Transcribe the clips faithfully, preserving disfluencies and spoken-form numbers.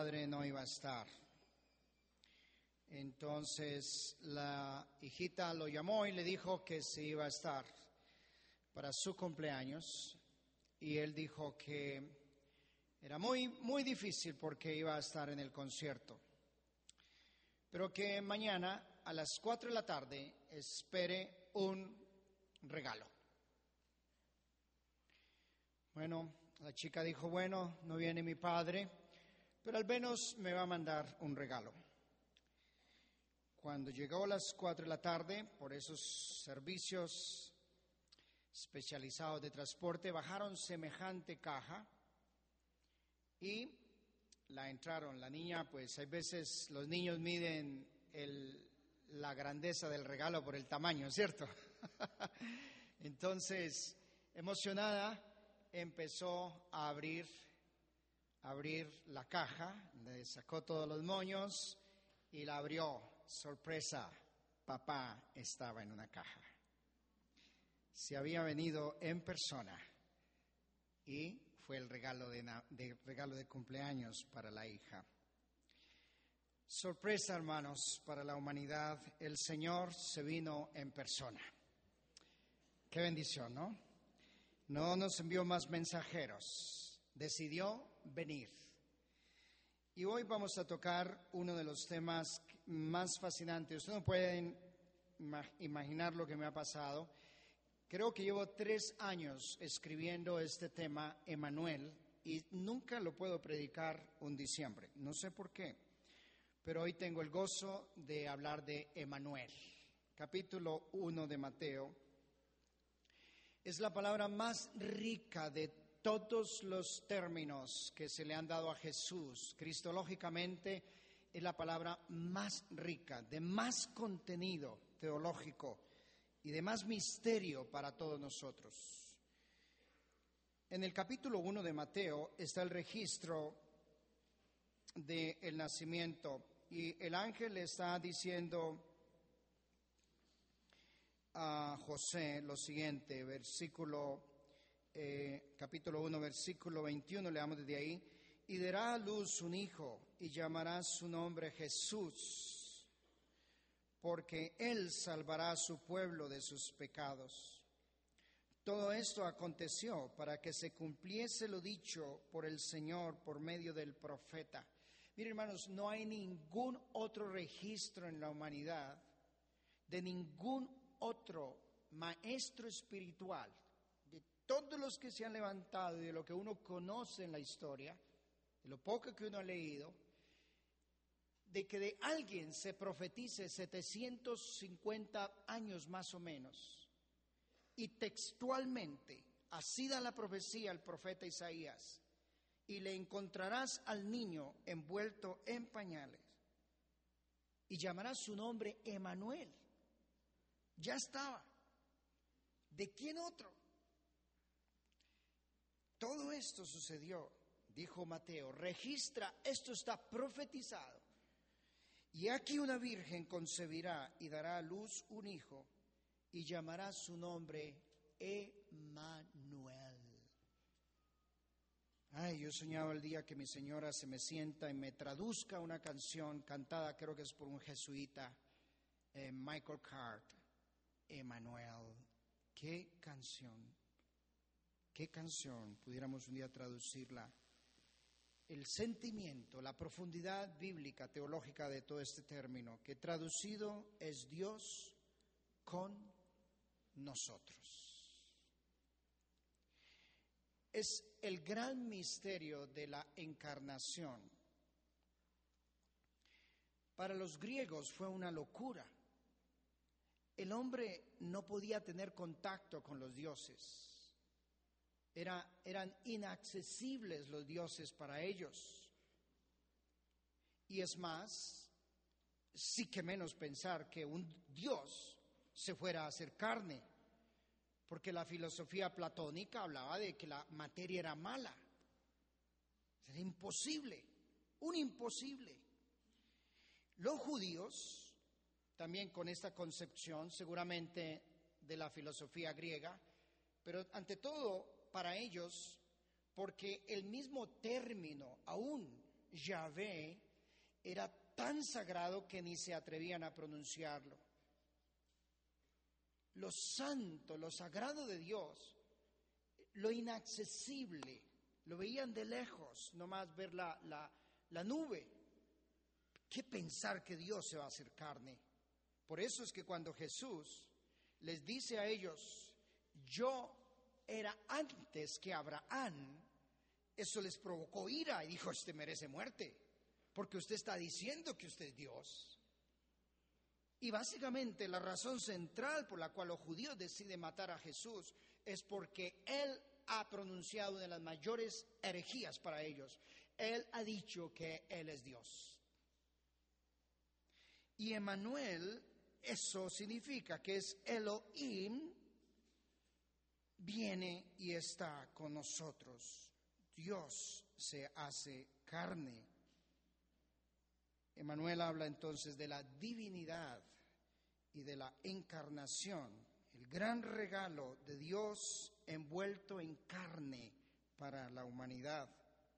padre no iba a estar. Entonces la hijita lo llamó y le dijo que se iba a estar para su cumpleaños, y él dijo que era muy, muy difícil porque iba a estar en el concierto, pero que mañana a las cuatro de la tarde espere un regalo. Bueno, la chica dijo, bueno, no viene mi padre, pero al menos me va a mandar un regalo. Cuando llegó a las cuatro de la tarde, por esos servicios especializados de transporte, bajaron semejante caja y la entraron. La niña, pues hay veces los niños miden el, la grandeza del regalo por el tamaño, ¿cierto? Entonces, emocionada, empezó a abrir, a abrir la caja, le sacó todos los moños y la abrió. Sorpresa, papá estaba en una caja. Se había venido en persona y fue el regalo de, de, regalo de cumpleaños para la hija. Sorpresa, hermanos, para la humanidad, el Señor se vino en persona. Qué bendición, ¿no? No nos envió más mensajeros, decidió venir. Y hoy vamos a tocar uno de los temas más fascinantes. Ustedes no pueden imaginar lo que me ha pasado. Creo que llevo tres años escribiendo este tema, Emanuel, y nunca lo puedo predicar un diciembre. No sé por qué, pero hoy tengo el gozo de hablar de Emanuel. Capítulo uno de Mateo es la palabra más rica de todos los términos que se le han dado a Jesús. Cristológicamente es la palabra más rica, de más contenido teológico y de más misterio para todos nosotros. En el capítulo uno de Mateo está el registro del nacimiento, y el ángel le está diciendo a José lo siguiente, versículo Eh, capítulo uno, versículo veintiuno, leamos desde ahí. Y dará a luz un hijo, y llamará su nombre Jesús, porque él salvará a su pueblo de sus pecados. Todo esto aconteció para que se cumpliese lo dicho por el Señor por medio del profeta. Miren, hermanos, no hay ningún otro registro en la humanidad de ningún otro maestro espiritual, todos los que se han levantado y de lo que uno conoce en la historia, de lo poco que uno ha leído, de que de alguien se profetice setecientos cincuenta años más o menos, y textualmente, así da la profecía el profeta Isaías, y le encontrarás al niño envuelto en pañales, y llamarás su nombre Emanuel. Ya estaba. ¿De quién otro? Todo esto sucedió, dijo Mateo, registra, esto está profetizado. Y aquí una virgen concebirá y dará a luz un hijo y llamará su nombre Emanuel. Ay, yo soñaba el día que mi señora se me sienta y me traduzca una canción cantada, creo que es por un jesuita, eh, Michael Card, Emanuel. ¿Qué canción? ¿Qué canción pudiéramos un día traducirla? El sentimiento, la profundidad bíblica, teológica de todo este término, que traducido es Dios con nosotros. Es el gran misterio de la encarnación. Para los griegos fue una locura. El hombre no podía tener contacto con los dioses. Era, eran inaccesibles los dioses para ellos. Y es más, sí que menos pensar que un Dios se fuera a hacer carne, porque la filosofía platónica hablaba de que la materia era mala. Era imposible, un imposible. Los judíos, también con esta concepción, seguramente de la filosofía griega, pero ante todo para ellos, porque el mismo término aún Yahvé, era tan sagrado que ni se atrevían a pronunciarlo. Lo santo, lo sagrado de Dios, lo inaccesible, lo veían de lejos, nomás ver la, la, la nube. ¿Qué pensar que Dios se va a hacer carne? Por eso es que cuando Jesús les dice a ellos, yo era antes que Abraham, eso les provocó ira y dijo, este merece muerte, porque usted está diciendo que usted es Dios. Y básicamente la razón central por la cual los judíos deciden matar a Jesús es porque Él ha pronunciado una de las mayores herejías para ellos. Él ha dicho que Él es Dios. Y Emmanuel, eso significa que es Elohim, viene y está con nosotros. Dios se hace carne. Emmanuel habla entonces de la divinidad y de la encarnación, el gran regalo de Dios envuelto en carne para la humanidad.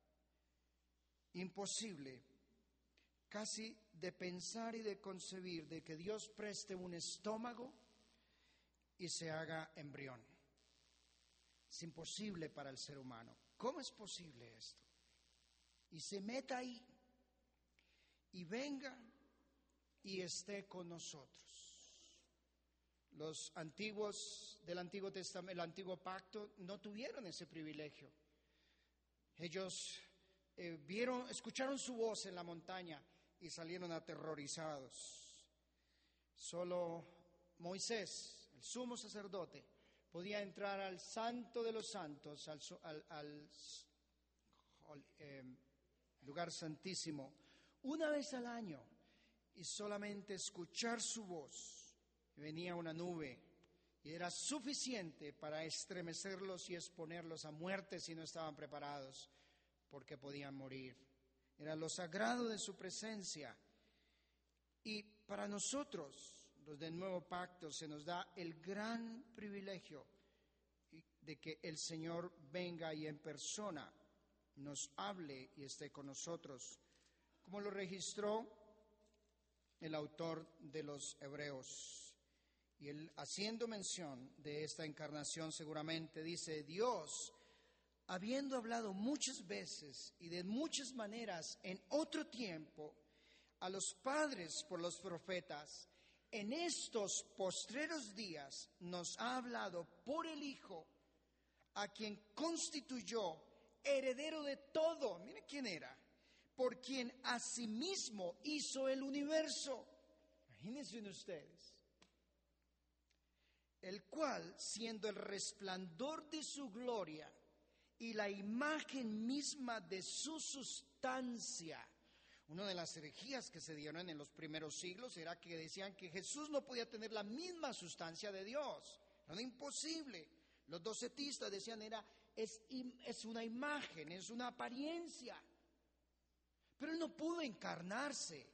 Imposible casi de pensar y de concebir de que Dios preste un estómago y se haga embrión. Es imposible para el ser humano. ¿Cómo es posible esto? Y se meta ahí y venga y esté con nosotros. Los antiguos del Antiguo Testamento, el Antiguo Pacto, no tuvieron ese privilegio. Ellos eh, vieron, escucharon su voz en la montaña y salieron aterrorizados. Solo Moisés, el sumo sacerdote, podía entrar al santo de los santos, al, al, al, al eh, lugar santísimo, una vez al año, y solamente escuchar su voz. Venía una nube y era suficiente para estremecerlos y exponerlos a muerte si no estaban preparados, porque podían morir. Era lo sagrado de su presencia. Y para nosotros, los del nuevo pacto, se nos da el gran privilegio de que el Señor venga y en persona nos hable y esté con nosotros, como lo registró el autor de los Hebreos. Y él, haciendo mención de esta encarnación, seguramente dice, Dios, habiendo hablado muchas veces y de muchas maneras en otro tiempo a los padres por los profetas, en estos postreros días nos ha hablado por el Hijo, a quien constituyó heredero de todo. Miren quién era. Por quien asimismo hizo el universo. Imagínense ustedes. El cual, siendo el resplandor de su gloria y la imagen misma de su sustancia. Una de las herejías que se dieron en los primeros siglos era que decían que Jesús no podía tener la misma sustancia de Dios. Era imposible. Los docetistas decían era es, es una imagen, es una apariencia. Pero Él no pudo encarnarse.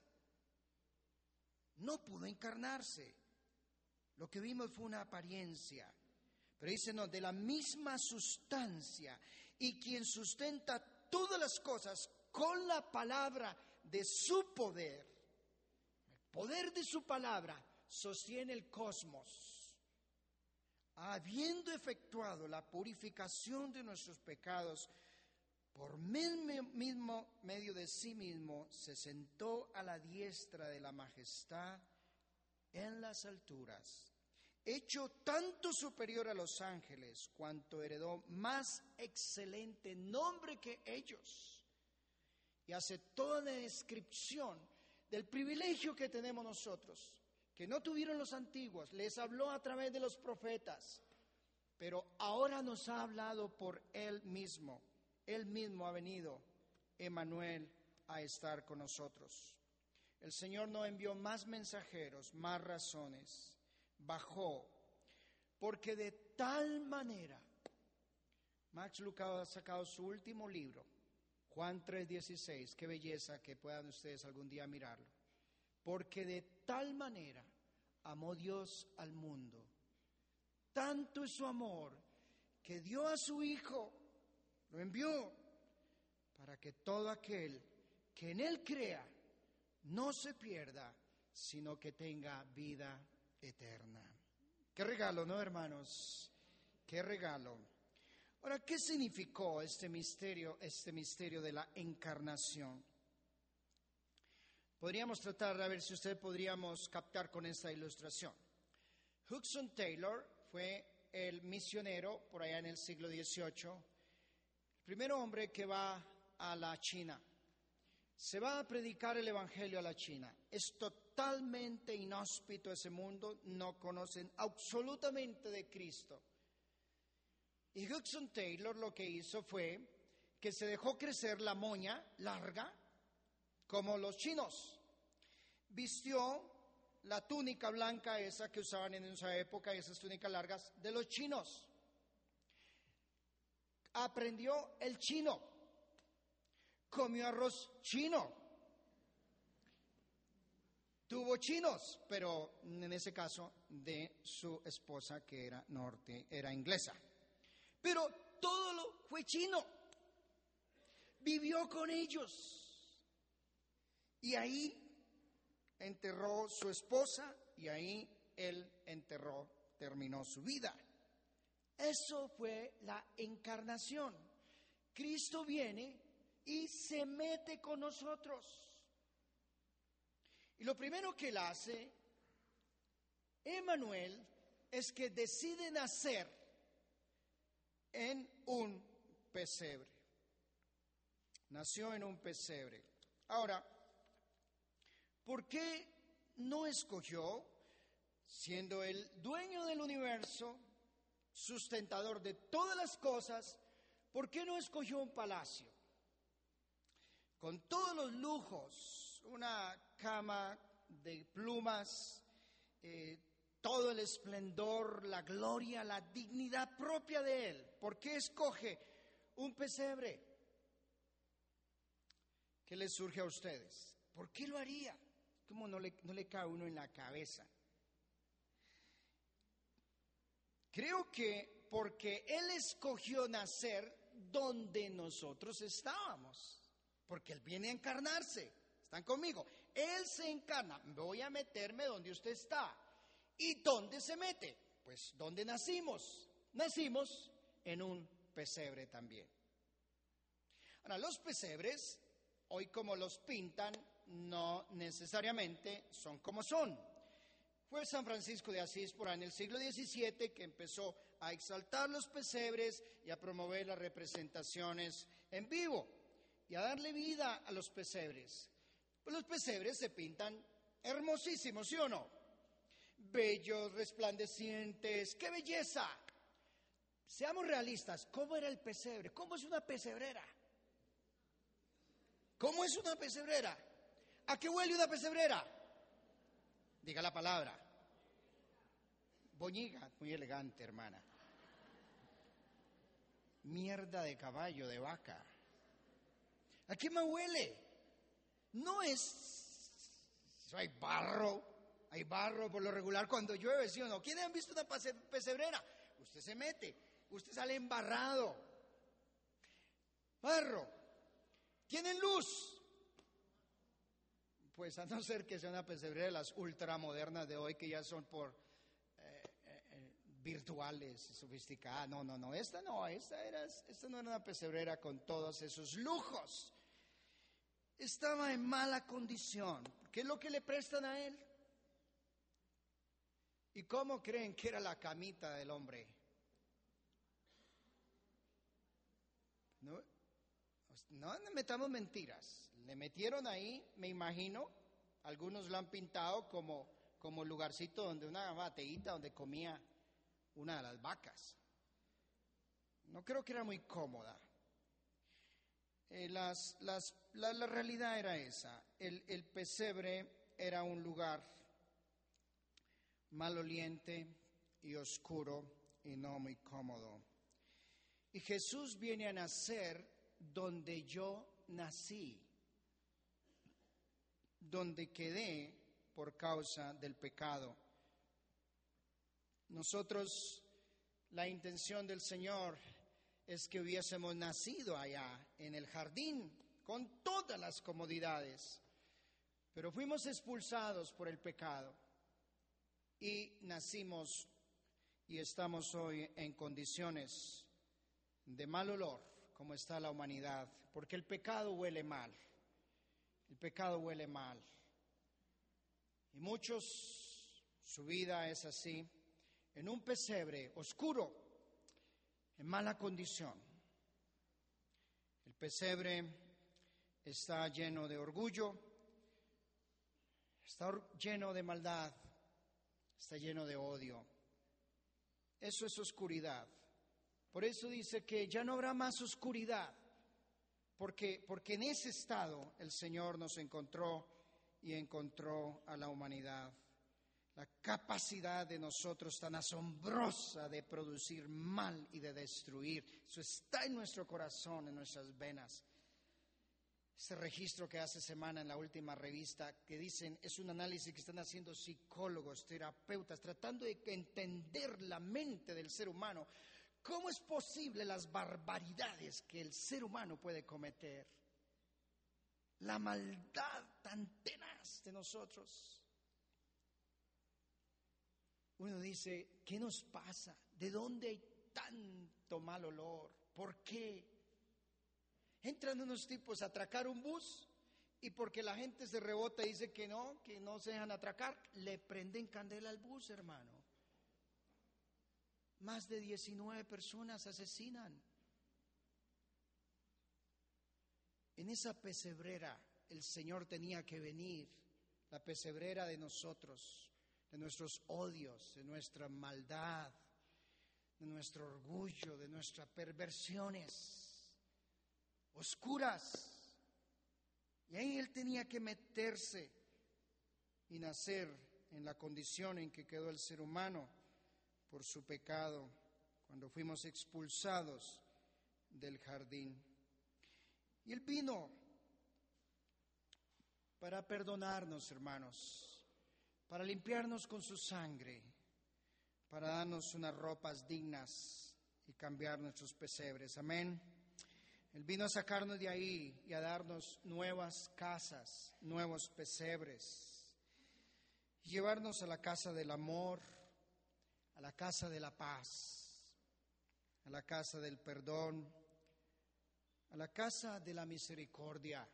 No pudo encarnarse. Lo que vimos fue una apariencia. Pero dice, no, de la misma sustancia. Y quien sustenta todas las cosas con la palabra de su poder. El poder de su palabra sostiene el cosmos. Habiendo efectuado la purificación de nuestros pecados, por mismo medio de sí mismo, se sentó a la diestra de la majestad en las alturas, hecho tanto superior a los ángeles, cuanto heredó más excelente nombre que ellos. Y hace toda la descripción del privilegio que tenemos nosotros, que no tuvieron los antiguos. Les habló a través de los profetas, pero ahora nos ha hablado por Él mismo. Él mismo ha venido, Emmanuel, a estar con nosotros. El Señor no envió más mensajeros, más razones. Bajó, porque de tal manera, Max Lucado ha sacado su último libro, Juan tres dieciséis, qué belleza que puedan ustedes algún día mirarlo. Porque de tal manera amó Dios al mundo, tanto es su amor, que dio a su Hijo, lo envió, para que todo aquel que en Él crea no se pierda, sino que tenga vida eterna. Qué regalo, ¿no, hermanos? Qué regalo. Ahora, ¿qué significó este misterio, este misterio de la encarnación? Podríamos tratar de ver si usted podríamos captar con esta ilustración. Hudson Taylor fue el misionero por allá en el siglo dieciocho, el primer hombre que va a la China. Se va a predicar el evangelio a la China. Es totalmente inhóspito ese mundo, no conocen absolutamente de Cristo. Y Hudson Taylor lo que hizo fue que se dejó crecer la moña larga, como los chinos. Vistió la túnica blanca esa que usaban en esa época, esas túnicas largas de los chinos. Aprendió el chino. Comió arroz chino. Tuvo chinos, pero en ese caso de su esposa que era norte, era inglesa. Pero todo lo fue chino. Vivió con ellos. Y ahí enterró su esposa y ahí él enterró, terminó su vida. Eso fue la encarnación. Cristo viene y se mete con nosotros. Y lo primero que él hace, Emmanuel, es que decide nacer en un pesebre. Nació en un pesebre. Ahora, ¿por qué no escogió, siendo el dueño del universo, sustentador de todas las cosas, por qué no escogió un palacio? Con todos los lujos, una cama de plumas, eh, todo el esplendor, la gloria, la dignidad propia de él. ¿Por qué escoge un pesebre? ¿Qué les surge a ustedes? ¿Por qué lo haría? ¿Cómo no le, no le cae a uno en la cabeza? Creo que porque él escogió nacer donde nosotros estábamos. Porque Él viene a encarnarse. ¿Están conmigo? Él se encarna. Voy a meterme donde usted está. ¿Y dónde se mete? Pues donde nacimos. Nacimos en un pesebre también. Ahora, los pesebres, hoy como los pintan, no necesariamente son como son. Fue San Francisco de Asís por ahí en el siglo diecisiete que empezó a exaltar los pesebres y a promover las representaciones en vivo y a darle vida a los pesebres. Pues los pesebres se pintan hermosísimos, ¿sí o no? Bellos, resplandecientes, ¡qué belleza! Seamos realistas, ¿cómo era el pesebre? ¿Cómo es una pesebrera? ¿Cómo es una pesebrera? ¿A qué huele una pesebrera? Diga la palabra. Boñiga, muy elegante, hermana. Mierda de caballo, de vaca. ¿A qué más huele? No es... Hay barro, hay barro por lo regular cuando llueve, ¿sí o no? ¿Quiénes han visto una pesebrera? Usted se mete, usted sale embarrado. Barro. ¿Tienen luz? Pues a no ser que sea una pesebrera de las ultramodernas de hoy que ya son por eh, eh, virtuales, sofisticadas. No, no, no, esta no, esta, era, esta no era una pesebrera con todos esos lujos. Estaba en mala condición. ¿Qué es lo que le prestan a él? ¿Y cómo creen que era la camita del hombre? No, no metamos mentiras. Le metieron ahí, me imagino, algunos lo han pintado como, como lugarcito donde una bateíta donde comía una de las vacas. No creo que era muy cómoda. Eh, las, las, la, la realidad era esa. El, el pesebre era un lugar maloliente y oscuro y no muy cómodo. Y Jesús viene a nacer donde yo nací, donde quedé por causa del pecado. Nosotros, la intención del Señor es que hubiésemos nacido allá en el jardín con todas las comodidades, pero fuimos expulsados por el pecado y nacimos y estamos hoy en condiciones de mal olor, como está la humanidad, porque el pecado huele mal, el pecado huele mal. Y muchos, su vida es así, en un pesebre oscuro, en mala condición. El pesebre está lleno de orgullo, está lleno de maldad, está lleno de odio. Eso es oscuridad. Por eso dice que ya no habrá más oscuridad, porque, porque en ese estado el Señor nos encontró y encontró a la humanidad. La capacidad de nosotros tan asombrosa de producir mal y de destruir, eso está en nuestro corazón, en nuestras venas. Ese registro que hace semana en la última revista, que dicen, es un análisis que están haciendo psicólogos, terapeutas, tratando de entender la mente del ser humano. ¿Cómo es posible las barbaridades que el ser humano puede cometer? La maldad tan tenaz de nosotros. Uno dice, ¿qué nos pasa? ¿De dónde hay tanto mal olor? ¿Por qué? Entran unos tipos a atracar un bus y porque la gente se rebota y dice que no, que no se dejan atracar, le prenden candela al bus, hermano. Más de diecinueve personas asesinan. En esa pesebrera el Señor tenía que venir, la pesebrera de nosotros, de nuestros odios, de nuestra maldad, de nuestro orgullo, de nuestras perversiones oscuras. Y ahí Él tenía que meterse y nacer en la condición en que quedó el ser humano por su pecado, cuando fuimos expulsados del jardín. Y Él vino para perdonarnos, hermanos, para limpiarnos con su sangre, para darnos unas ropas dignas y cambiar nuestros pesebres. Amén. Él vino a sacarnos de ahí y a darnos nuevas casas, nuevos pesebres, y llevarnos a la casa del amor, a la casa de la paz, a la casa del perdón, a la casa de la misericordia,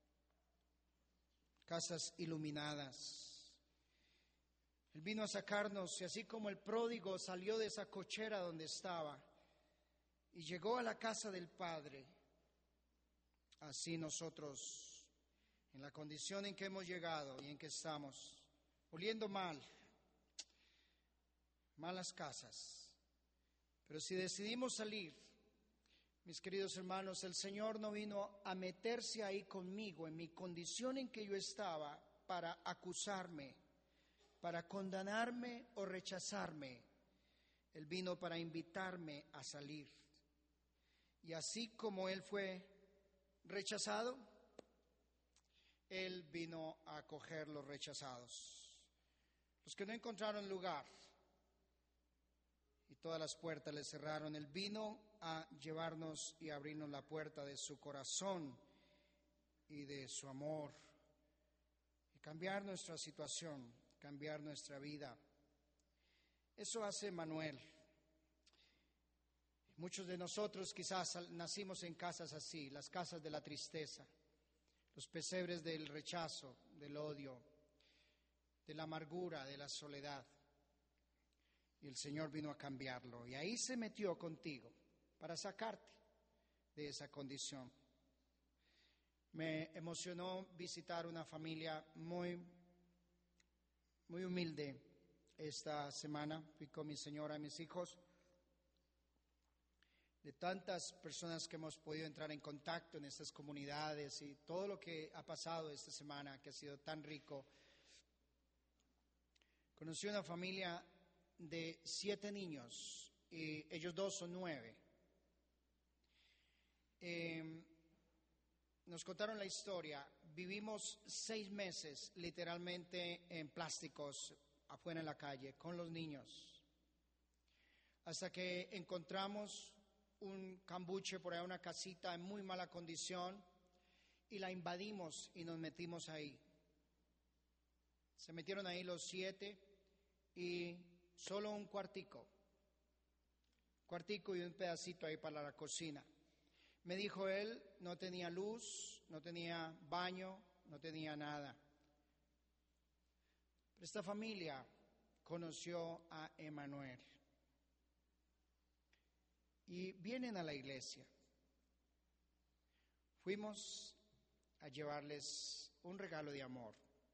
casas iluminadas. Él vino a sacarnos, y así como el pródigo salió de esa cochera donde estaba y llegó a la casa del Padre, así nosotros, en la condición en que hemos llegado y en que estamos, oliendo mal, malas casas, pero si decidimos salir, mis queridos hermanos, el Señor no vino a meterse ahí conmigo, en mi condición en que yo estaba, para acusarme, para condenarme o rechazarme. Él vino para invitarme a salir. Y así como Él fue rechazado, Él vino a acoger los rechazados, los que no encontraron lugar y todas las puertas le cerraron. Él vino a llevarnos y abrirnos la puerta de su corazón y de su amor y cambiar nuestra situación, cambiar nuestra vida. Eso hace Manuel. Muchos de nosotros quizás nacimos en casas así, las casas de la tristeza, los pesebres del rechazo, del odio, de la amargura, de la soledad. Y el Señor vino a cambiarlo. Y ahí se metió contigo para sacarte de esa condición. Me emocionó visitar una familia muy, muy humilde esta semana. Fui con mi señora y mis hijos. De tantas personas que hemos podido entrar en contacto en estas comunidades y todo lo que ha pasado esta semana, que ha sido tan rico. Conocí una familia de siete niños y ellos dos son nueve. Eh, nos contaron la historia. Vivimos seis meses literalmente en plásticos afuera en la calle con los niños, hasta que encontramos un cambuche por ahí, una casita en muy mala condición, y la invadimos y nos metimos ahí. Se metieron ahí los siete y solo un cuartico, cuartico y un pedacito ahí para la cocina. Me dijo él, no tenía luz, no tenía baño, no tenía nada. Esta familia conoció a Emanuel y vienen a la iglesia. Fuimos a llevarles un regalo de amor.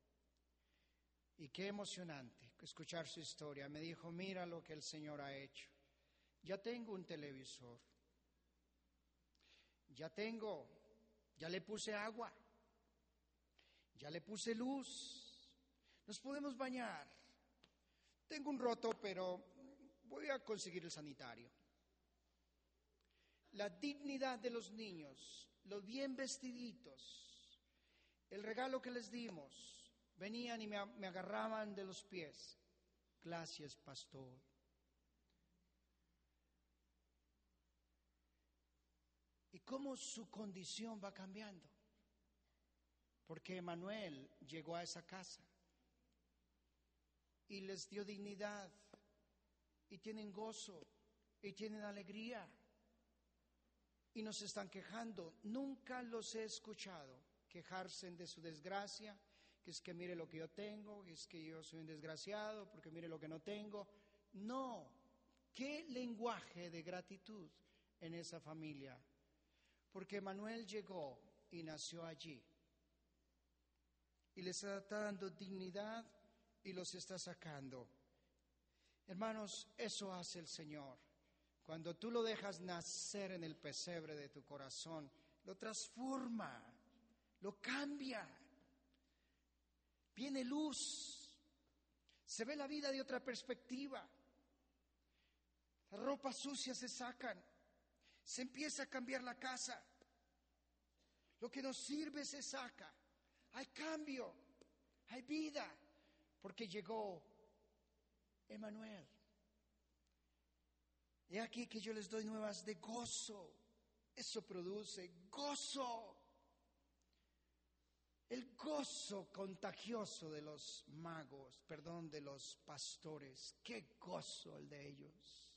Y qué emocionante escuchar su historia. Me dijo, mira lo que el Señor ha hecho. Ya tengo un televisor. Ya tengo, ya le puse agua. Ya le puse luz. Nos podemos bañar. Tengo un roto, pero voy a conseguir el sanitario. La dignidad de los niños, los bien vestiditos, el regalo que les dimos. Venían y me, me agarraban de los pies. Gracias, pastor. Y cómo su condición va cambiando. Porque Emanuel llegó a esa casa y les dio dignidad, y tienen gozo, y tienen alegría, y no se están quejando. Nunca los he escuchado quejarse de su desgracia, que es que mire lo que yo tengo, que es que yo soy un desgraciado, porque mire lo que no tengo. No, qué lenguaje de gratitud en esa familia, porque Manuel llegó y nació allí, y les está dando dignidad y los está sacando. Hermanos, eso hace el Señor. Cuando tú lo dejas nacer en el pesebre de tu corazón, lo transforma, lo cambia. Viene luz, se ve la vida de otra perspectiva. Las ropas sucias se sacan, se empieza a cambiar la casa. Lo que nos sirve se saca. Hay cambio, hay vida, porque llegó Emanuel. Y aquí que yo les doy nuevas de gozo. Eso produce gozo. El gozo contagioso de los magos, perdón, de los pastores. Qué gozo el de ellos.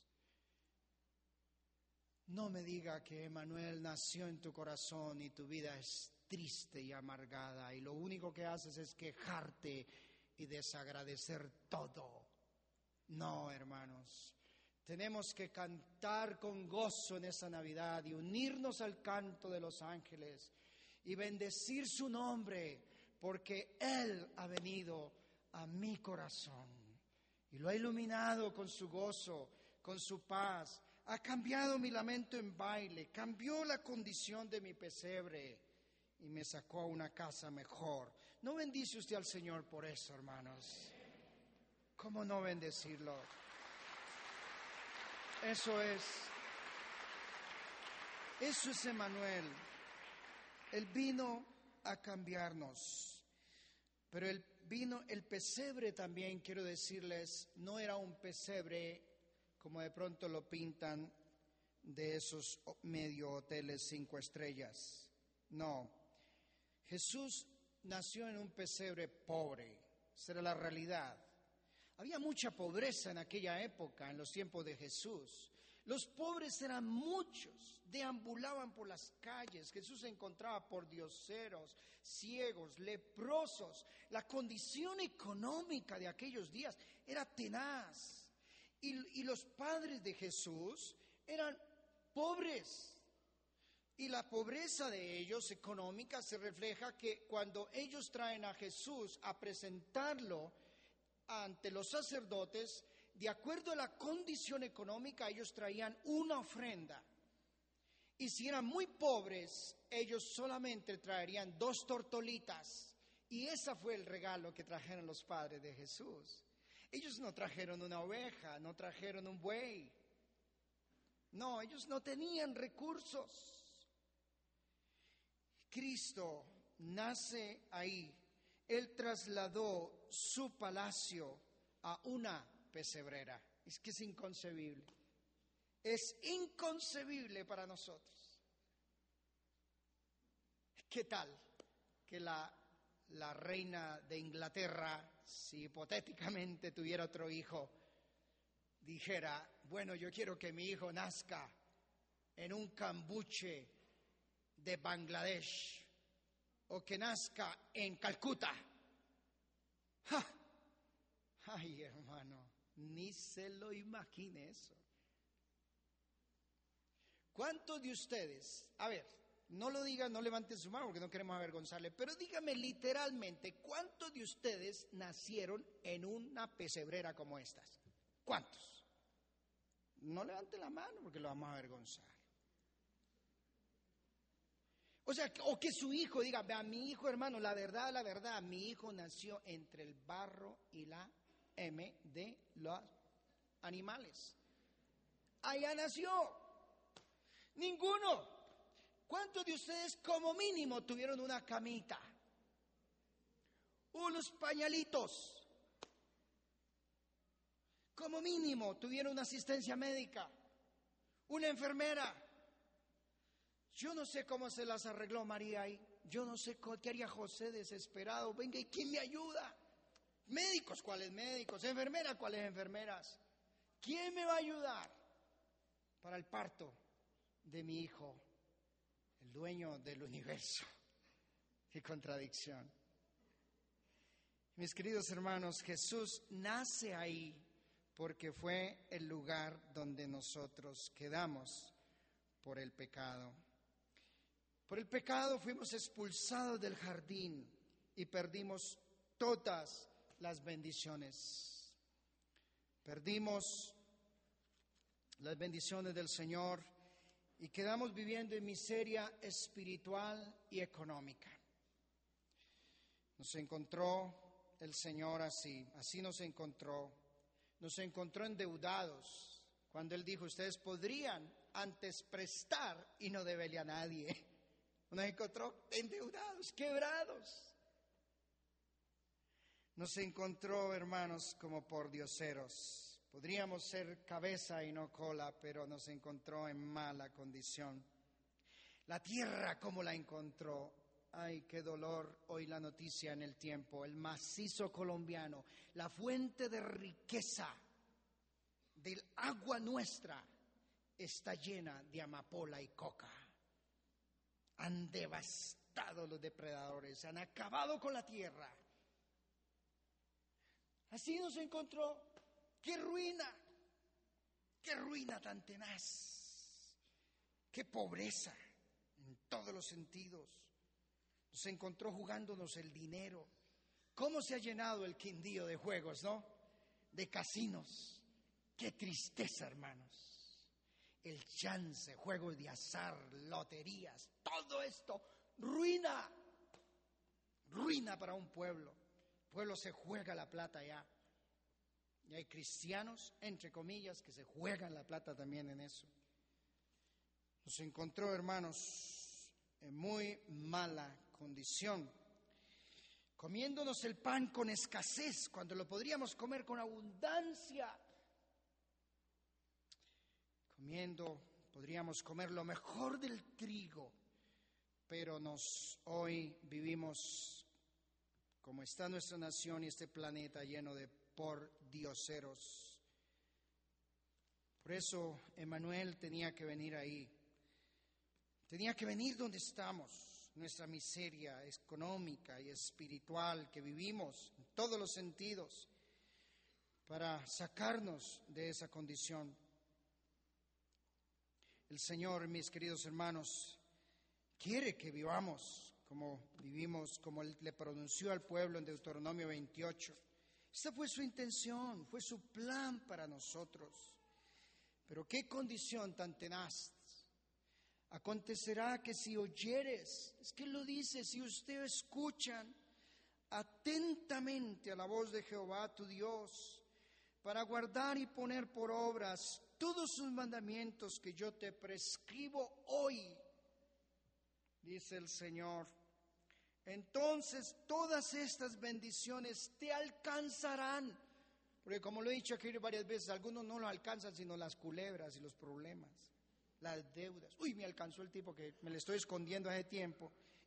No me diga que Emanuel nació en tu corazón y tu vida es triste y amargada y lo único que haces es quejarte y desagradecer todo. No, hermanos. Tenemos que cantar con gozo en esa Navidad y unirnos al canto de los ángeles y bendecir su nombre, porque Él ha venido a mi corazón y lo ha iluminado con su gozo, con su paz. Ha cambiado mi lamento en baile, cambió la condición de mi pesebre y me sacó a una casa mejor. ¿No bendice usted al Señor por eso, hermanos? ¿Cómo no bendecirlo? Eso es, eso es Emanuel. Él vino a cambiarnos, pero el vino, el pesebre también, quiero decirles, no era un pesebre como de pronto lo pintan de esos medio hoteles cinco estrellas. No, Jesús nació en un pesebre pobre, esa era la realidad. Había mucha pobreza en aquella época, en los tiempos de Jesús. Los pobres eran muchos, deambulaban por las calles. Jesús se encontraba por dioseros, ciegos, leprosos. La condición económica de aquellos días era tenaz. Y, y los padres de Jesús eran pobres. Y la pobreza de ellos económica se refleja que cuando ellos traen a Jesús a presentarlo ante los sacerdotes, de acuerdo a la condición económica, ellos traían una ofrenda. Y si eran muy pobres, ellos solamente traerían dos tortolitas. Y ese fue el regalo que trajeron los padres de Jesús. Ellos no trajeron una oveja, no trajeron un buey. No, ellos no tenían recursos. Cristo nace ahí. Él trasladó su palacio a una pesebrera. Es que es inconcebible. Es inconcebible para nosotros. ¿Qué tal? que la, la reina de Inglaterra, si hipotéticamente tuviera otro hijo, dijera, bueno, yo quiero que mi hijo nazca en un cambuche de Bangladesh o que nazca en Calcuta. ¡Ja! Ay, hermano, ni se lo imagine eso. ¿Cuántos de ustedes, a ver, no lo digan, no levanten su mano porque no queremos avergonzarle, pero dígame literalmente, ¿cuántos de ustedes nacieron en una pesebrera como estas? ¿Cuántos? No levanten la mano porque lo vamos a avergonzar. O sea, o que su hijo diga, vea, mi hijo, hermano, la verdad, la verdad, mi hijo nació entre el barro y la M de los animales. Allá nació. Ninguno. ¿Cuántos de ustedes como mínimo tuvieron una camita? Unos pañalitos. Como mínimo tuvieron una asistencia médica. Una enfermera. Yo no sé cómo se las arregló María ahí. Yo no sé qué haría José desesperado. Venga, ¿y quién me ayuda? Médicos, ¿cuáles médicos? Enfermeras, ¿cuáles enfermeras? ¿Quién me va a ayudar para el parto de mi hijo, el dueño del universo? Qué contradicción. Mis queridos hermanos, Jesús nace ahí porque fue el lugar donde nosotros quedamos por el pecado. Por el pecado fuimos expulsados del jardín y perdimos todas las bendiciones. Perdimos las bendiciones del Señor y quedamos viviendo en miseria espiritual y económica. Nos encontró el Señor así, así nos encontró. Nos encontró endeudados cuando Él dijo, ustedes podrían antes prestar y no deberle a nadie. Nos encontró endeudados, quebrados. Nos encontró, hermanos, como por dioseros. Podríamos ser cabeza y no cola, pero nos encontró en mala condición. La tierra, ¿cómo la encontró? Ay, qué dolor hoy la noticia en el tiempo. El macizo colombiano, la fuente de riqueza del agua nuestra, está llena de amapola y coca. Han devastado los depredadores, han acabado con la tierra. Así nos encontró. ¡Qué ruina! ¡Qué ruina tan tenaz! ¡Qué pobreza en todos los sentidos! Nos encontró jugándonos el dinero. ¿Cómo se ha llenado el Quindío de juegos, no? De casinos. ¡Qué tristeza, hermanos! El chance, juegos de azar, loterías, todo esto, ruina. Ruina para un pueblo. El pueblo se juega la plata ya. Y hay cristianos, entre comillas, que se juegan la plata también en eso. Nos encontró, hermanos, en muy mala condición, comiéndonos el pan con escasez, cuando lo podríamos comer con abundancia. Comiendo, podríamos comer lo mejor del trigo, pero nos hoy vivimos como está nuestra nación y este planeta lleno de pordioseros. Por eso Emmanuel tenía que venir ahí. Tenía que venir donde estamos, nuestra miseria económica y espiritual que vivimos en todos los sentidos, para sacarnos de esa condición. El Señor, mis queridos hermanos, quiere que vivamos como vivimos, como Él le pronunció al pueblo en Deuteronomio veintiocho. Esta fue su intención, fue su plan para nosotros. Pero qué condición tan tenaz. Acontecerá que si oyeres, es que Él lo dice, si ustedes escuchan atentamente a la voz de Jehová tu Dios, para guardar y poner por obras todos sus mandamientos que yo te prescribo hoy, dice el Señor, entonces todas estas bendiciones te alcanzarán. Porque como lo he dicho aquí varias veces, algunos no lo alcanzan sino las culebras y los problemas, las deudas. Uy, me alcanzó el tipo que me le estoy escondiendo hace tiempo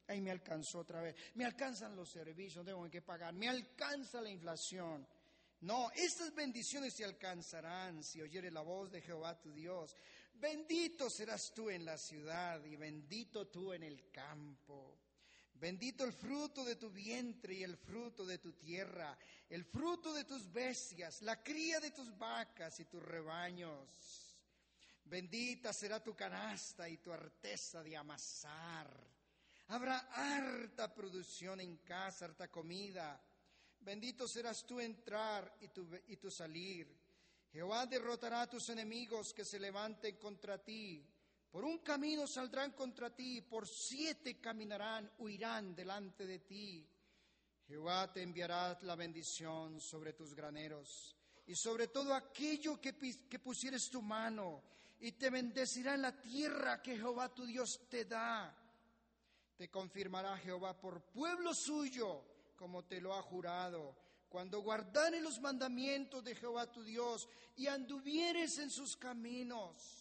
Ahí me alcanzó otra vez. Me alcanzan los servicios, no tengo que pagar. Me alcanza la inflación. No, estas bendiciones te alcanzarán si oyeres la voz de Jehová tu Dios. Bendito serás tú en la ciudad y bendito tú en el campo. Bendito el fruto de tu vientre y el fruto de tu tierra, el fruto de tus bestias, la cría de tus vacas y tus rebaños. Bendita será tu canasta y tu arteza de amasar. Habrá harta producción en casa, harta comida. Bendito serás tú entrar y tu, y tu salir. Jehová derrotará a tus enemigos que se levanten contra ti. Por un camino saldrán contra ti, por siete caminarán, huirán delante de ti. Jehová te enviará la bendición sobre tus graneros y sobre todo aquello que, que pusieres tu mano, y te bendecirá en la tierra que Jehová tu Dios te da. Te confirmará Jehová por pueblo suyo, como te lo ha jurado, cuando guardares los mandamientos de Jehová tu Dios y anduvieres en sus caminos.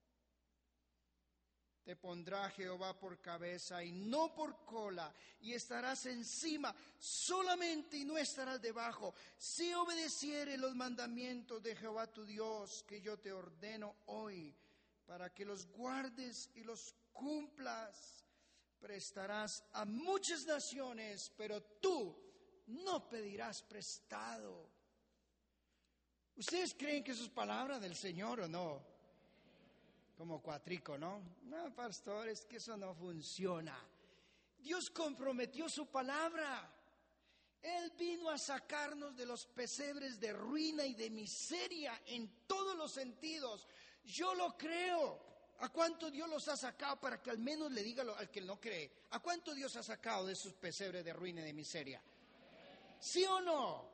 Te pondrá Jehová por cabeza y no por cola, y estarás encima solamente y no estarás debajo, si obedecieres los mandamientos de Jehová tu Dios, que yo te ordeno hoy, para que los guardes y los cumplas. Prestarás a muchas naciones, pero tú no pedirás prestado. ¿Ustedes creen que eso es palabra del Señor o no? Como cuatrico, ¿no? No, pastor, es que eso no funciona. Dios comprometió su palabra. Él vino a sacarnos de los pesebres de ruina y de miseria en todos los sentidos. Yo lo creo. ¿A cuánto Dios los ha sacado? Para que al menos le diga al que no cree. ¿A cuánto Dios ha sacado de esos pesebres de ruina y de miseria? ¿Sí o no?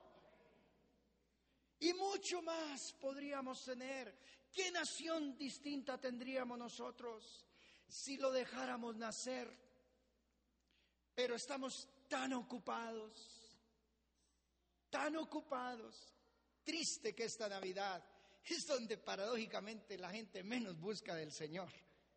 Y mucho más podríamos tener. ¿Qué nación distinta tendríamos nosotros si lo dejáramos nacer? Pero estamos tan ocupados, tan ocupados. Triste que esta Navidad es donde paradójicamente la gente menos busca del Señor.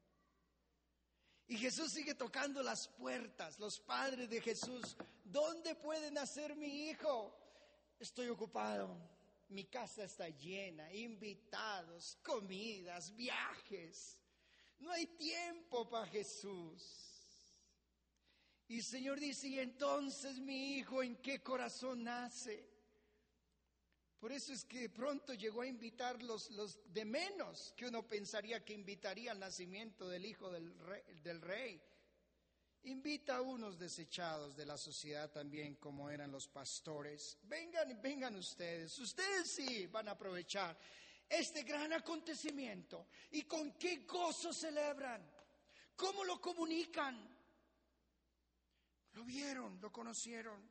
Y Jesús sigue tocando las puertas. Los padres de Jesús, ¿dónde puede nacer mi hijo? Estoy ocupado. Mi casa está llena, invitados, comidas, viajes. No hay tiempo para Jesús. Y el Señor dice, ¿y entonces mi hijo en qué corazón nace? Por eso es que de pronto llegó a invitar los, los de menos que uno pensaría que invitaría al nacimiento del hijo del rey, del rey. Invita a unos desechados de la sociedad también, como eran los pastores. Vengan, vengan ustedes. Ustedes sí van a aprovechar este gran acontecimiento. ¿Y con qué gozo celebran? ¿Cómo lo comunican? Lo vieron, lo conocieron.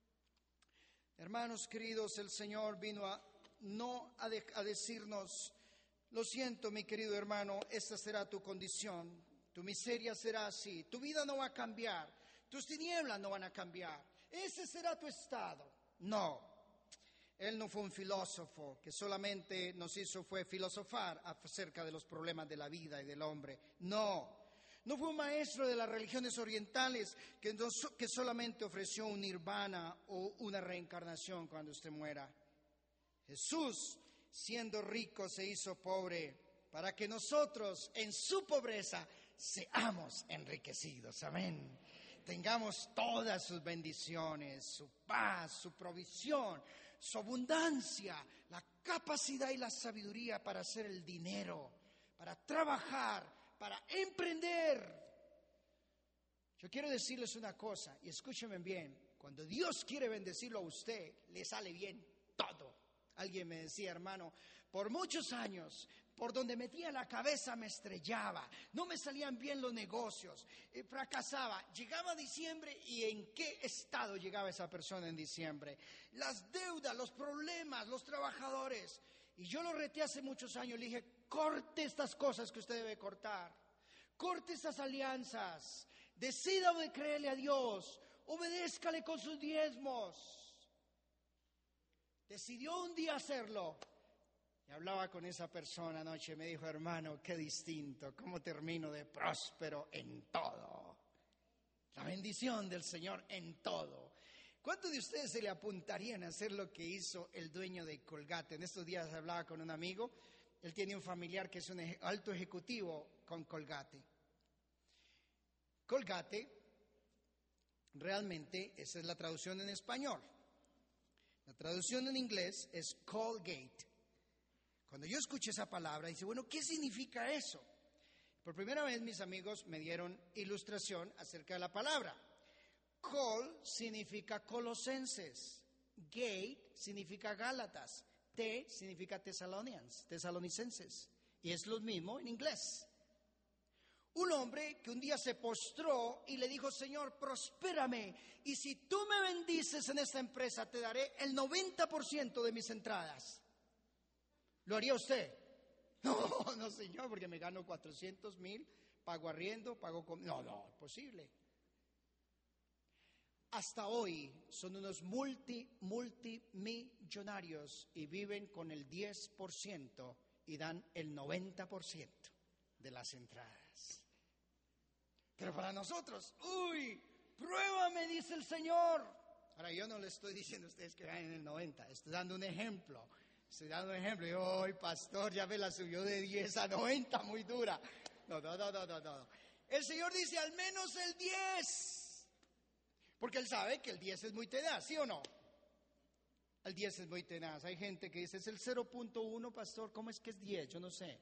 Hermanos queridos, el Señor vino a no a, de, a decirnos, lo siento mi querido hermano, esta será tu condición. Tu miseria será así, tu vida no va a cambiar, tus tinieblas no van a cambiar, ese será tu estado. No, Él no fue un filósofo que solamente nos hizo fue filosofar acerca de los problemas de la vida y del hombre. No, no fue un maestro de las religiones orientales que, nos, que solamente ofreció un nirvana o una reencarnación cuando usted muera. Jesús, siendo rico, se hizo pobre para que nosotros en su pobreza seamos enriquecidos, amén. Tengamos todas sus bendiciones, su paz, su provisión, su abundancia, la capacidad y la sabiduría para hacer el dinero, para trabajar, para emprender. Yo quiero decirles una cosa, y escúchenme bien, cuando Dios quiere bendecirlo a usted, le sale bien todo. Alguien me decía, hermano, por muchos años, por donde metía la cabeza me estrellaba, no me salían bien los negocios, eh, fracasaba. Llegaba diciembre y ¿en qué estado llegaba esa persona en diciembre? Las deudas, los problemas, los trabajadores. Y yo lo reté hace muchos años, le dije, corte estas cosas que usted debe cortar, corte estas alianzas, decida de creerle a Dios, obedézcale con sus diezmos. Decidió un día hacerlo. Y hablaba con esa persona anoche, me dijo, hermano, qué distinto, cómo termino de próspero en todo. La bendición del Señor en todo. ¿Cuántos de ustedes se le apuntarían a hacer lo que hizo el dueño de Colgate? En estos días hablaba con un amigo, él tiene un familiar que es un alto ejecutivo con Colgate. Colgate, realmente, esa es la traducción en español. La traducción en inglés es Colgate. Cuando yo escuché esa palabra, dice, bueno, ¿qué significa eso? Por primera vez mis amigos me dieron ilustración acerca de la palabra. Col significa Colosenses, Gate significa Gálatas, T significa Thessalonians, Tesalonicenses, y es lo mismo en inglés. Un hombre que un día se postró y le dijo, Señor, prospérame, y si tú me bendices en esta empresa, te daré el noventa por ciento de mis entradas. ¿Lo haría usted? No, no, señor, porque me gano cuatrocientos mil, pago arriendo, pago... Com- no, no, es posible. Hasta hoy son unos multi, multimillonarios y viven con el diez por ciento y dan el noventa por ciento de las entradas. Pero para nosotros, uy, pruébame, dice el Señor. Ahora, yo no le estoy diciendo a ustedes que ganen el noventa, estoy dando un ejemplo. Estoy dando un ejemplo. Y hoy, pastor, ya me la subió de diez a noventa, muy dura. No, no, no, no, no, no. El Señor dice al menos el diez. Porque Él sabe que el diez es muy tenaz, ¿sí o no? El diez es muy tenaz. Hay gente que dice, es el cero punto uno, pastor, ¿cómo es que es diez? Yo no sé.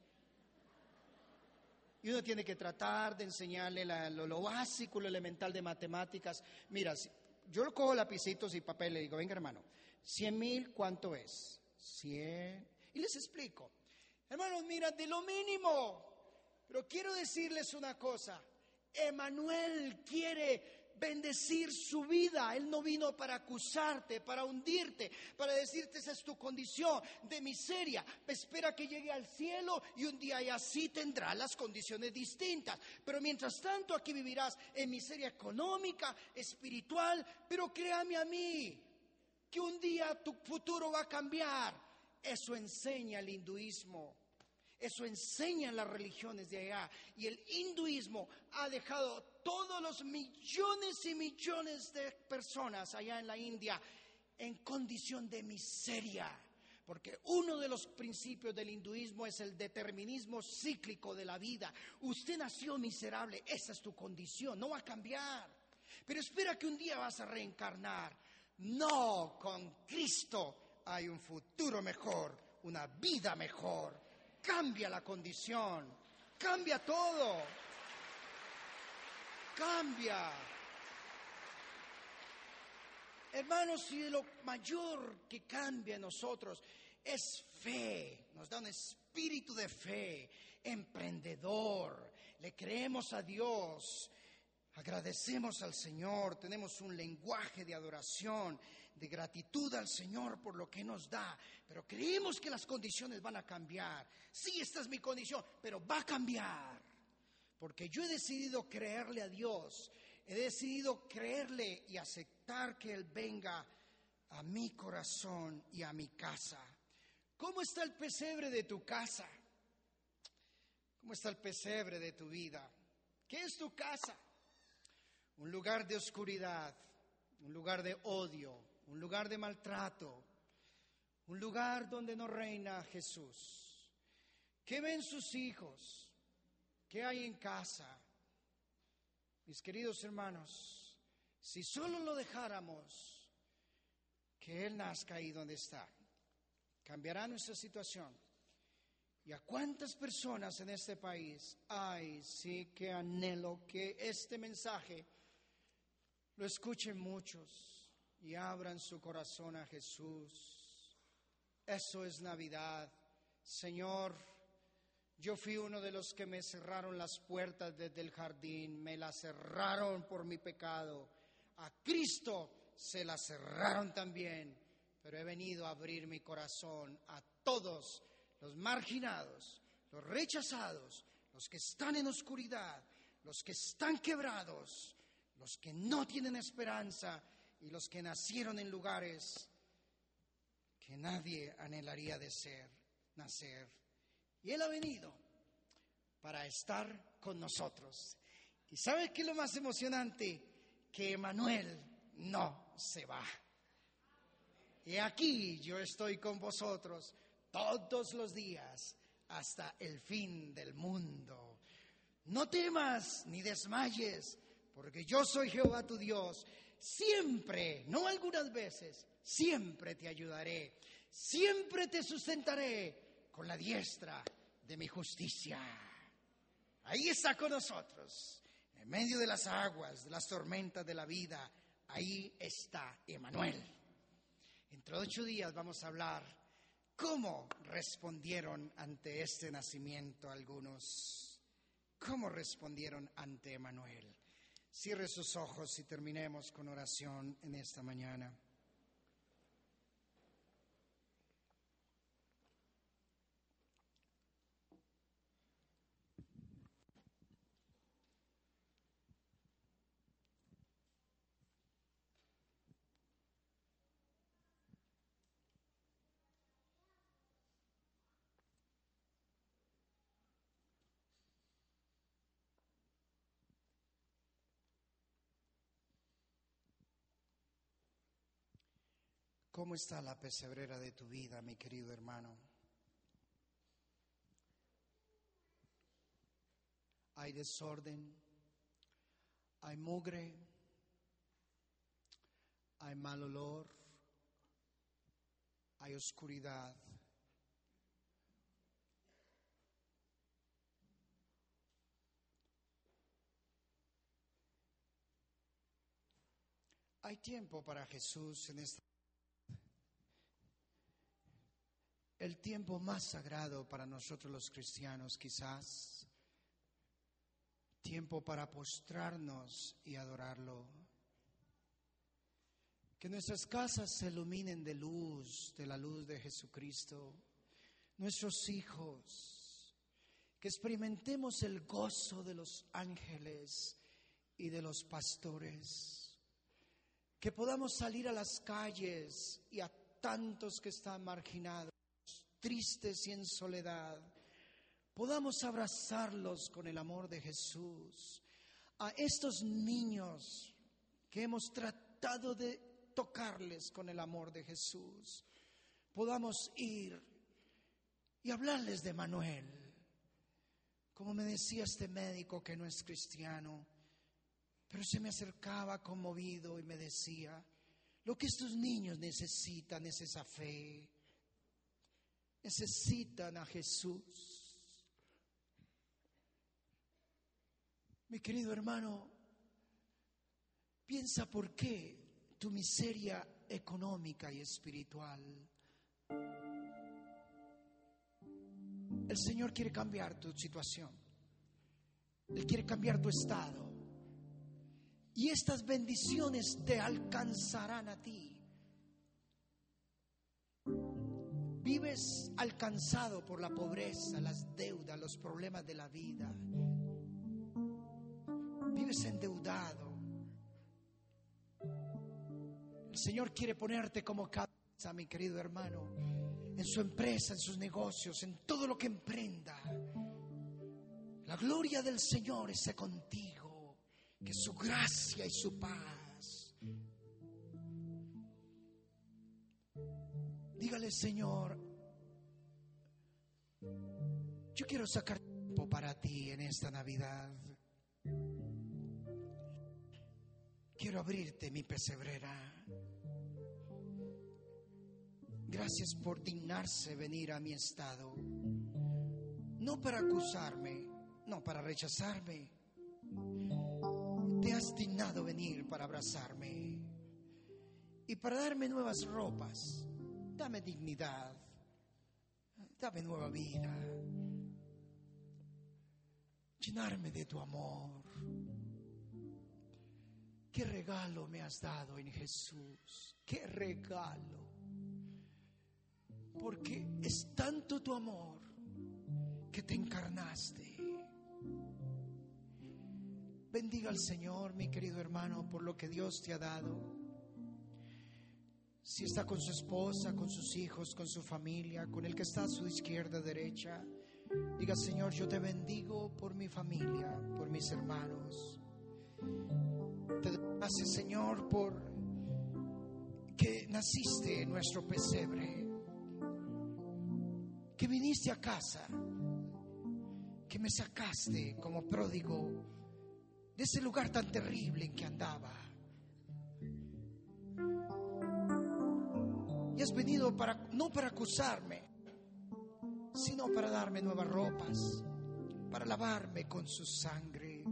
Y uno tiene que tratar de enseñarle la, lo, lo básico, lo elemental de matemáticas. Mira, si, yo cojo lapicitos y papel y le digo, venga hermano, cien mil, ¿cuánto es? cien. Y les explico. Hermanos, mira, de lo mínimo. Pero quiero decirles una cosa. Emanuel quiere bendecir su vida. Él no vino para acusarte, para hundirte, para decirte esa es tu condición de miseria. Espera que llegue al cielo y un día y así tendrás las condiciones distintas. Pero mientras tanto aquí vivirás en miseria económica, espiritual. Pero créame a mí, que un día tu futuro va a cambiar. Eso enseña el hinduismo, eso enseñan las religiones de allá. Y el hinduismo ha dejado todos los millones y millones de personas allá en la India en condición de miseria. Porque uno de los principios del hinduismo es el determinismo cíclico de la vida. Usted nació miserable, esa es tu condición, no va a cambiar. Pero espera que un día vas a reencarnar. No, con Cristo hay un futuro mejor, una vida mejor. Cambia la condición, cambia todo, cambia. Hermanos, si lo mayor que cambia en nosotros es fe, nos da un espíritu de fe, emprendedor, le creemos a Dios. Agradecemos al Señor, tenemos un lenguaje de adoración, de gratitud al Señor por lo que nos da, pero creemos que las condiciones van a cambiar. Sí, esta es mi condición, pero va a cambiar, porque yo he decidido creerle a Dios, he decidido creerle y aceptar que Él venga a mi corazón y a mi casa. ¿Cómo está el pesebre de tu casa? ¿Cómo está el pesebre de tu vida? ¿Qué es tu casa? Un lugar de oscuridad, un lugar de odio, un lugar de maltrato, un lugar donde no reina Jesús. ¿Qué ven sus hijos? ¿Qué hay en casa? Mis queridos hermanos, si solo lo dejáramos que Él nazca ahí donde está, cambiará nuestra situación. ¿Y a cuántas personas en este país hay, sí, que anhelo que este mensaje lo escuchen muchos y abran su corazón a Jesús? Eso es Navidad. Señor, yo fui uno de los que me cerraron las puertas desde el jardín, me las cerraron por mi pecado. A Cristo se las cerraron también, pero he venido a abrir mi corazón a todos los marginados, los rechazados, los que están en oscuridad, los que están quebrados, los que no tienen esperanza y los que nacieron en lugares que nadie anhelaría de ser, nacer. Y Él ha venido para estar con nosotros. ¿Y sabe qué es lo más emocionante? que Emmanuel no se va. Y aquí yo estoy con vosotros todos los días hasta el fin del mundo. No temas ni desmayes, porque yo soy Jehová tu Dios. Siempre, no algunas veces, siempre te ayudaré. Siempre te sustentaré con la diestra de mi justicia. Ahí está con nosotros, en medio de las aguas, de las tormentas de la vida. Ahí está Emmanuel. Entre ocho días vamos a hablar cómo respondieron ante este nacimiento algunos. ¿Cómo respondieron ante Emmanuel? Cierre sus ojos y terminemos con oración en esta mañana. ¿Cómo está la pesebrera de tu vida, mi querido hermano? Hay desorden, hay mugre, hay mal olor, hay oscuridad. Hay tiempo para Jesús en esta. El tiempo más sagrado para nosotros los cristianos, quizás. Tiempo para postrarnos y adorarlo. Que nuestras casas se iluminen de luz, de la luz de Jesucristo. Nuestros hijos, que experimentemos el gozo de los ángeles y de los pastores. Que podamos salir a las calles y a tantos que están marginados, tristes y en soledad, podamos abrazarlos con el amor de Jesús. A estos niños que hemos tratado de tocarles con el amor de Jesús, podamos ir y hablarles de Emmanuel. Como me decía este médico que no es cristiano, pero se me acercaba conmovido y me decía, lo que estos niños necesitan es esa fe. Necesitan a Jesús. Mi querido hermano, piensa por qué tu miseria económica y espiritual. El Señor quiere cambiar tu situación. Él quiere cambiar tu estado. Y estas bendiciones te alcanzarán a ti. Vives alcanzado por la pobreza, las deudas, los problemas de la vida. Vives endeudado. El Señor quiere ponerte como cabeza, mi querido hermano, en su empresa, en sus negocios, en todo lo que emprenda. La gloria del Señor esté contigo, que su gracia y su paz. Dígale, Señor, yo quiero sacar tiempo para ti en esta Navidad. Quiero abrirte mi pesebrera. Gracias por dignarse venir a mi estado. No para acusarme, no para rechazarme. Te has dignado venir para abrazarme y para darme nuevas ropas. Dame dignidad, dame nueva vida, llenarme de tu amor. Qué regalo me has dado en Jesús, qué regalo, porque es tanto tu amor que te encarnaste. Bendiga al Señor, mi querido hermano, por lo que Dios te ha dado. Si está con su esposa, con sus hijos, con su familia, con el que está a su izquierda, derecha, diga: Señor, yo te bendigo por mi familia, por mis hermanos. Te Gracias, Señor, por que naciste en nuestro pesebre, que viniste a casa, que me sacaste como pródigo de ese lugar tan terrible en que andaba. Y has venido para, no para acusarme, sino para darme nuevas ropas, para lavarme con su sangre.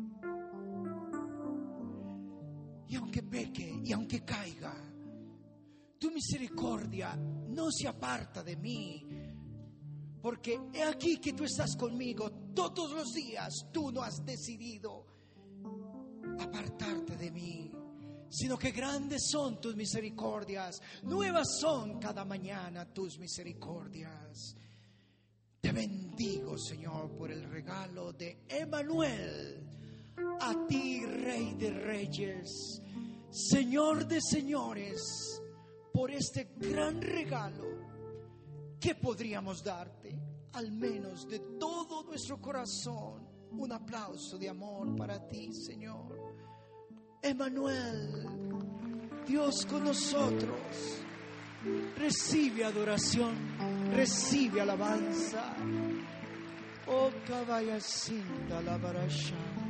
Y aunque peque y aunque caiga, tu misericordia no se aparta de mí, porque he aquí que tú estás conmigo todos los días. Tú no has decidido apartarte de mí, sino que grandes son tus misericordias, nuevas son cada mañana tus misericordias. Te bendigo, Señor, por el regalo de Emmanuel. A ti, Rey de Reyes, Señor de Señores, por este gran regalo. ¿Qué podríamos darte? Al menos de todo nuestro corazón, un aplauso de amor para ti, Señor. Emmanuel, Dios con nosotros. Recibe adoración, recibe alabanza. Oh, caballacinta la barashanda.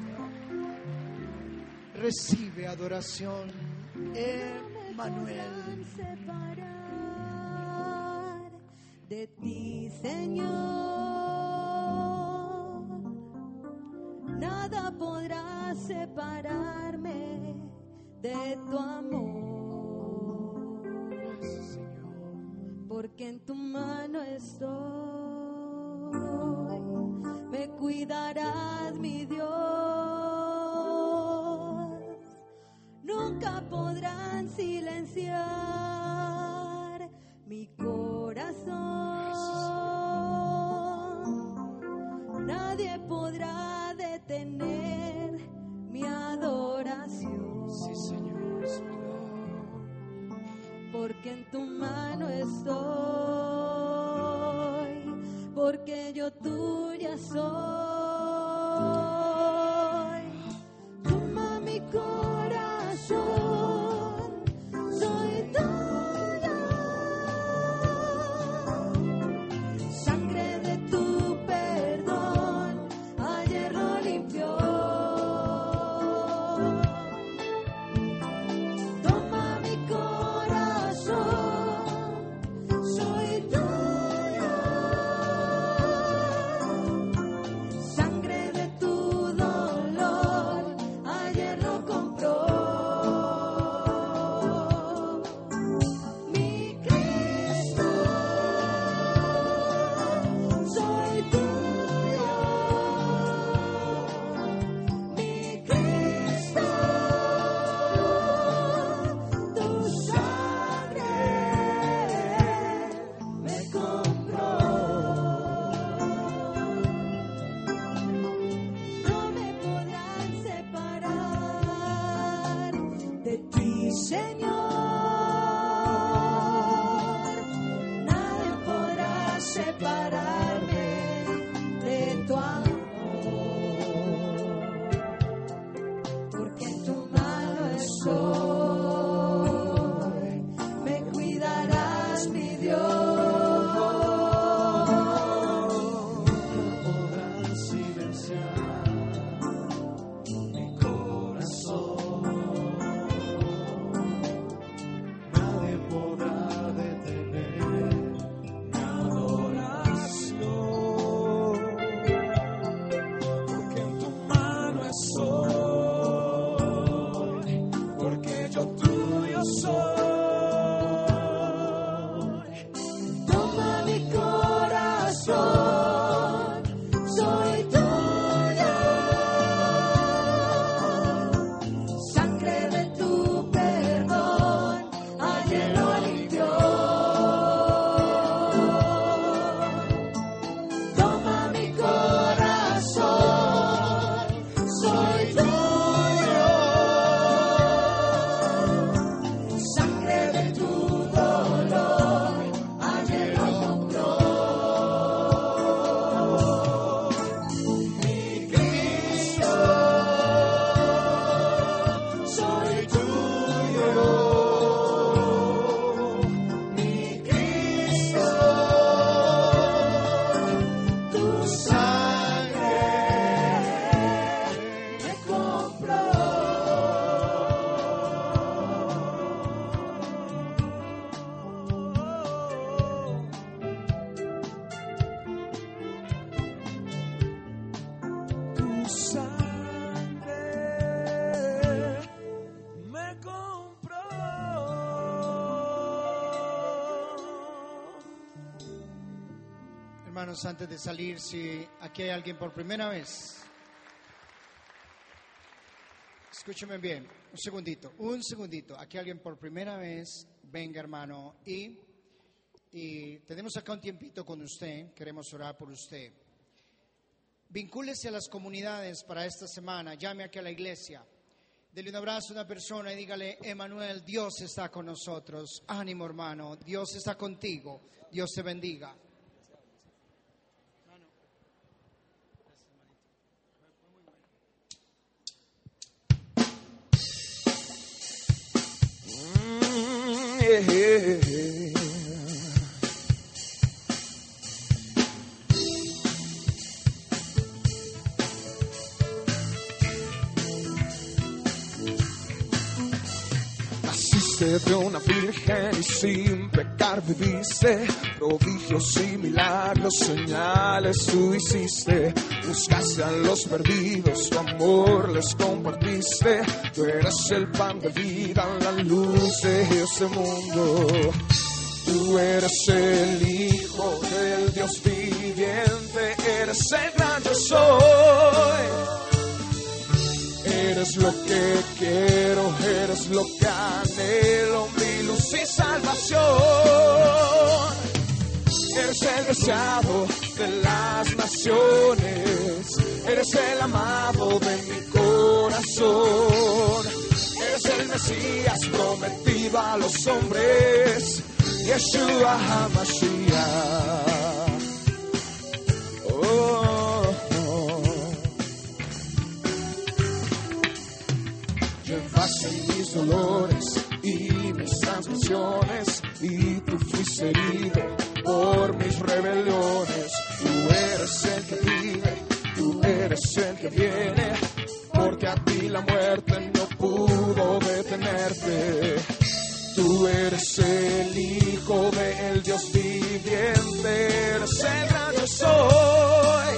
Recibe adoración, Emmanuel. Separar de ti, Señor, nada podrá separarme de tu amor, porque en tu mano estoy. Me cuidarás, mi Dios. Nunca podrán silenciar mi corazón. Nadie podrá detener mi adoración. Sí, Señor, porque en tu mano estoy, porque yo tuya soy. Toma mi corazón, soy tuya. Sangre de tu perdón ayer lo limpió. Toma mi corazón, soy tuya. Sangre de tu dolor ayer lo compró. Mi Cristo, soy tuyo. Mi Cristo, tu sangre me compró. No me podrán separar de ti, Señor. Nadie podrá separarme de tu amor, porque en tu mano estoy. Me cuidarás, mi Dios. Podrán silenciar mi corazón. Nadie podrá detener mi adoración, porque en tu mano estoy, porque yo tuyo soy. sangre me compró. Hermanos, antes de salir, si aquí hay alguien por primera vez, escúcheme bien, un segundito, un segundito. Aquí hay alguien por primera vez, venga hermano, y, y tenemos acá un tiempito con usted, queremos orar por usted. Vincúlese a las comunidades para esta semana, llame aquí a la iglesia, dele un abrazo a una persona y dígale: Emanuel, Dios está con nosotros, ánimo hermano, Dios está contigo, Dios te bendiga. Mm, yeah. Naciste de una virgen y sin pecar viviste, prodigios y milagros, señales tú hiciste. Buscaste a los perdidos, tu amor les compartiste. Tú eres el pan de vida, la luz de este mundo. Tú eres el Hijo del Dios viviente, eres el gran yo soy. Eres lo que quiero, eres lo que anhelo, mi luz y salvación. Eres el deseado de las naciones, eres el amado de mi corazón. Eres el Mesías prometido a los hombres, Yeshua HaMashiach. Oh, oh. Llevaste mis dolores y mis transgresiones, y tú fuiste herido por mis rebeliones. Tú eres el que vive, tú eres el que viene, porque a ti la muerte no pudo detenerte. Tú eres el Hijo del Dios viviente, eres el gran yo soy.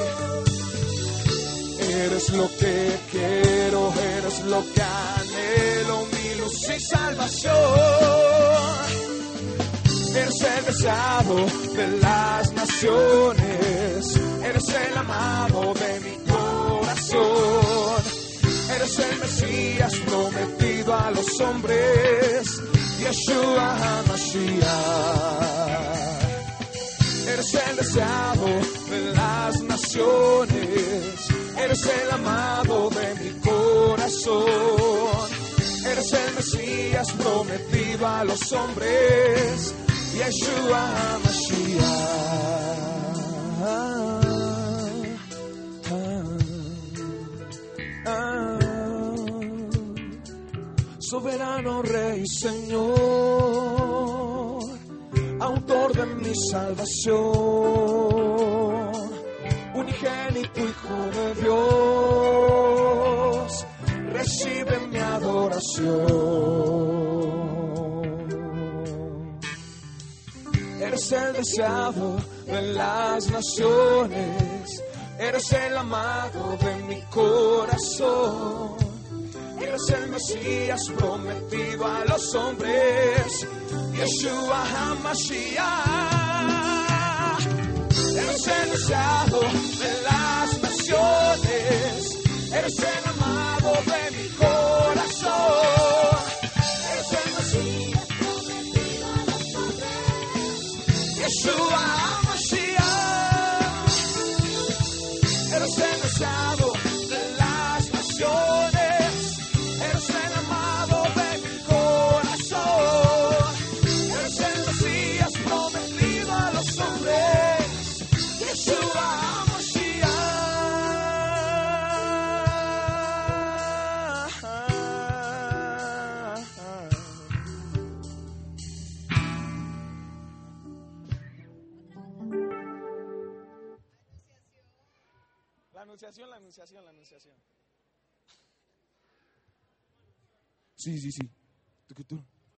Eres lo que quiero, eres lo que anhelo, mi luz y salvación. Eres el deseado de las naciones, eres el amado de mi corazón. Eres el Mesías prometido a los hombres, Yeshua HaMashiach. Eres el deseado de las naciones, eres el amado de mi corazón. Eres el Mesías prometido a los hombres, Yeshua HaMashiach. Soberano Rey, Señor, autor de mi salvación, unigénito Hijo de Dios, recibe mi adoración. Eres el deseado de las naciones, eres el amado de mi corazón. Eres el Mesías prometido a los hombres, Yeshua HaMashiach. Eres el deseado de las naciones, eres el amado de mi corazón. Eres el Mesías prometido a los hombres, Yeshua HaMashiach. Eres el deseado de las naciones, eres el amado de mi corazón. Eres el Mesías prometido a los hombres, Yeshua La anunciación, la anunciación, la anunciación. Sí, sí, sí. Tucutú.